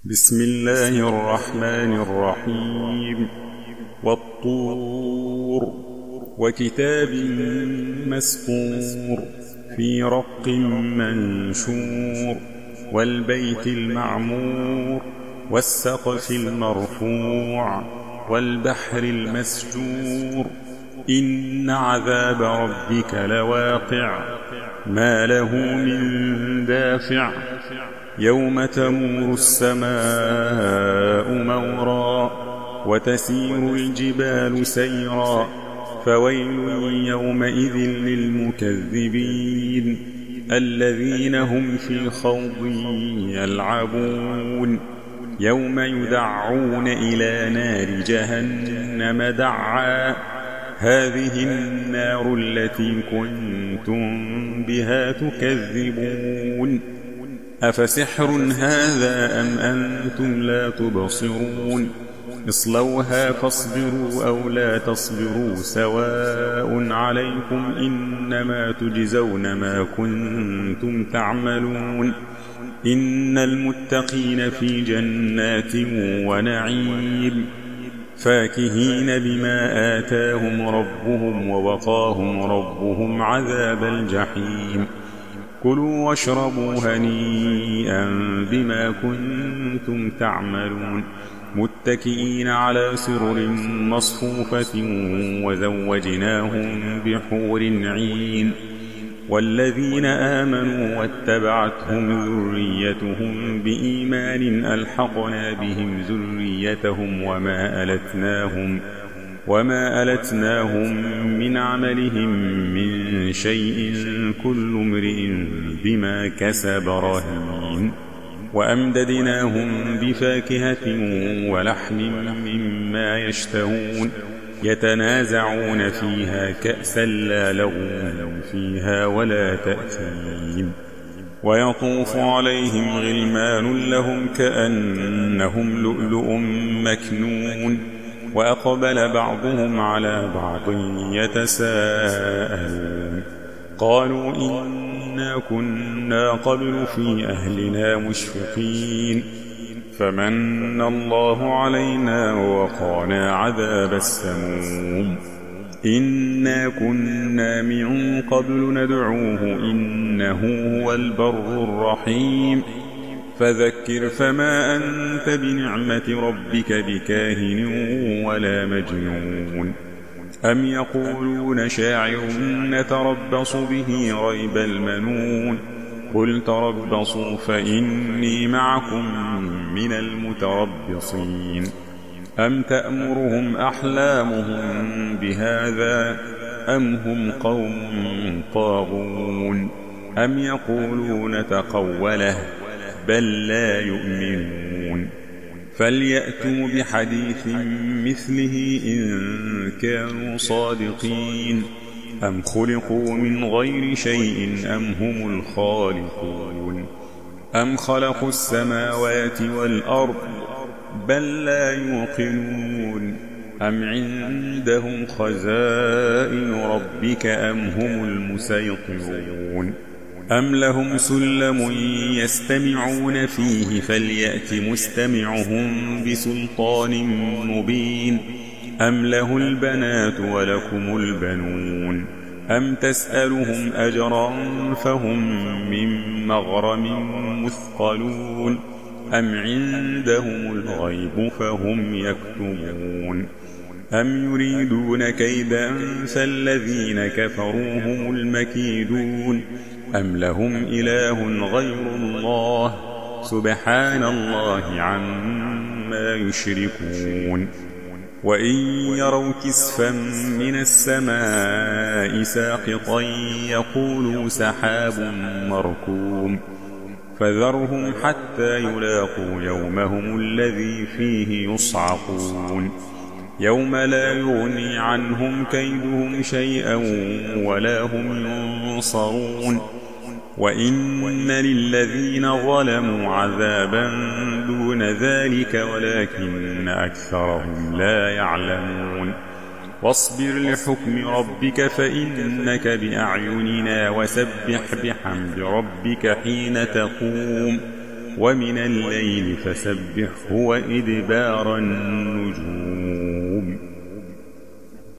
بسم الله الرحمن الرحيم. والطور وكتاب مسطور في رق منشور والبيت المعمور والسقف المرفوع والبحر المسجور إن عذاب ربك لواقع ما له من دافع يوم تمور السماء مورا وتسير الجبال سيرا فويل يومئذ للمكذبين الذين هم في خوض يلعبون يوم يدعون إلى نار جهنم دعا هذه النار التي كنتم بها تكذبون أفسحر هذا أم أنتم لا تبصرون اصلوها فاصبروا أو لا تصبروا سواء عليكم إنما تجزون ما كنتم تعملون إن المتقين في جنات ونعيم فاكهين بما آتاهم ربهم ووقاهم ربهم عذاب الجحيم كلوا واشربوا هنيئا بما كنتم تعملون متكئين على سرر مصفوفة وزوجناهم بحور عين والذين آمنوا واتبعتهم ذريتهم بإيمان ألحقنا بهم ذريتهم وما ألتناهم من عملهم من شيء كل امرئ بما كسب رهين وأمددناهم بفاكهة ولحم مما يشتهون يتنازعون فيها كأسا لا لغو فيها ولا تأثيم ويطوف عليهم غلمان لهم كأنهم لؤلؤ مكنون وأقبل بعضهم على بعض يتساءلون قالوا إنا كنا قبل في أهلنا مشفقين فمن الله علينا ووقانا عذاب السموم إنا كنا من قبل ندعوه إنه هو البر الرحيم فذكر فما أنت بنعمة ربك بكاهن ولا مجنون أم يقولون شاعر نتربص به ريب المنون قل تربصوا فإني معكم من المتربصين أم تأمرهم أحلامهم بهذا أم هم قوم طاغون أم يقولون تقوله بل لا يؤمنون فليأتوا بحديث مثله إن كانوا صادقين أم خلقوا من غير شيء أم هم الخالقون أم خلقوا السماوات والأرض بل لا يوقنون أم عندهم خزائن ربك أم هم المسيطرون أم لهم سلم يستمعون فيه فليأت مستمعهم بسلطان مبين أم له البنات ولكم البنون أم تسألهم أجرا فهم من مغرم مثقلون أم عندهم الغيب فهم يكتبون أم يريدون كيدا فالذين كفروا هم المكيدون أم لهم إله غير الله سبحان الله عما يشركون وإن يروا كسفا من السماء ساقطا يقولوا سحاب مركوم فذرهم حتى يلاقوا يومهم الذي فيه يصعقون يوم لا يغني عنهم كيدهم شيئا ولا هم ينصرون وإن للذين ظلموا عذابا دون ذلك ولكن أكثرهم لا يعلمون واصبر لحكم ربك فإنك بأعيننا وسبح بحمد ربك حين تقوم ومن الليل فسبحه وإدبار النجوم